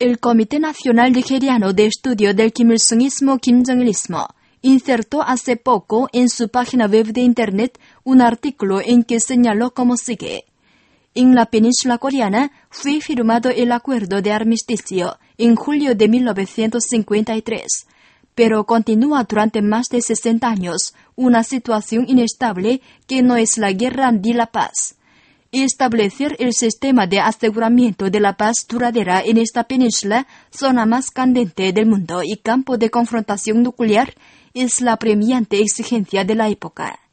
El Comité Nacional Nigeriano de Estudio del Kim Il-sungismo, Kim-jong-ilismo, insertó hace poco en su página web de Internet un artículo en que señaló como sigue. En la península coreana fue firmado el acuerdo de armisticio en julio de 1953, pero continúa durante más de 60 años una situación inestable que no es la guerra ni la paz. Establecer el sistema de aseguramiento de la paz duradera en esta península, zona más candente del mundo y campo de confrontación nuclear, es la apremiante exigencia de la época.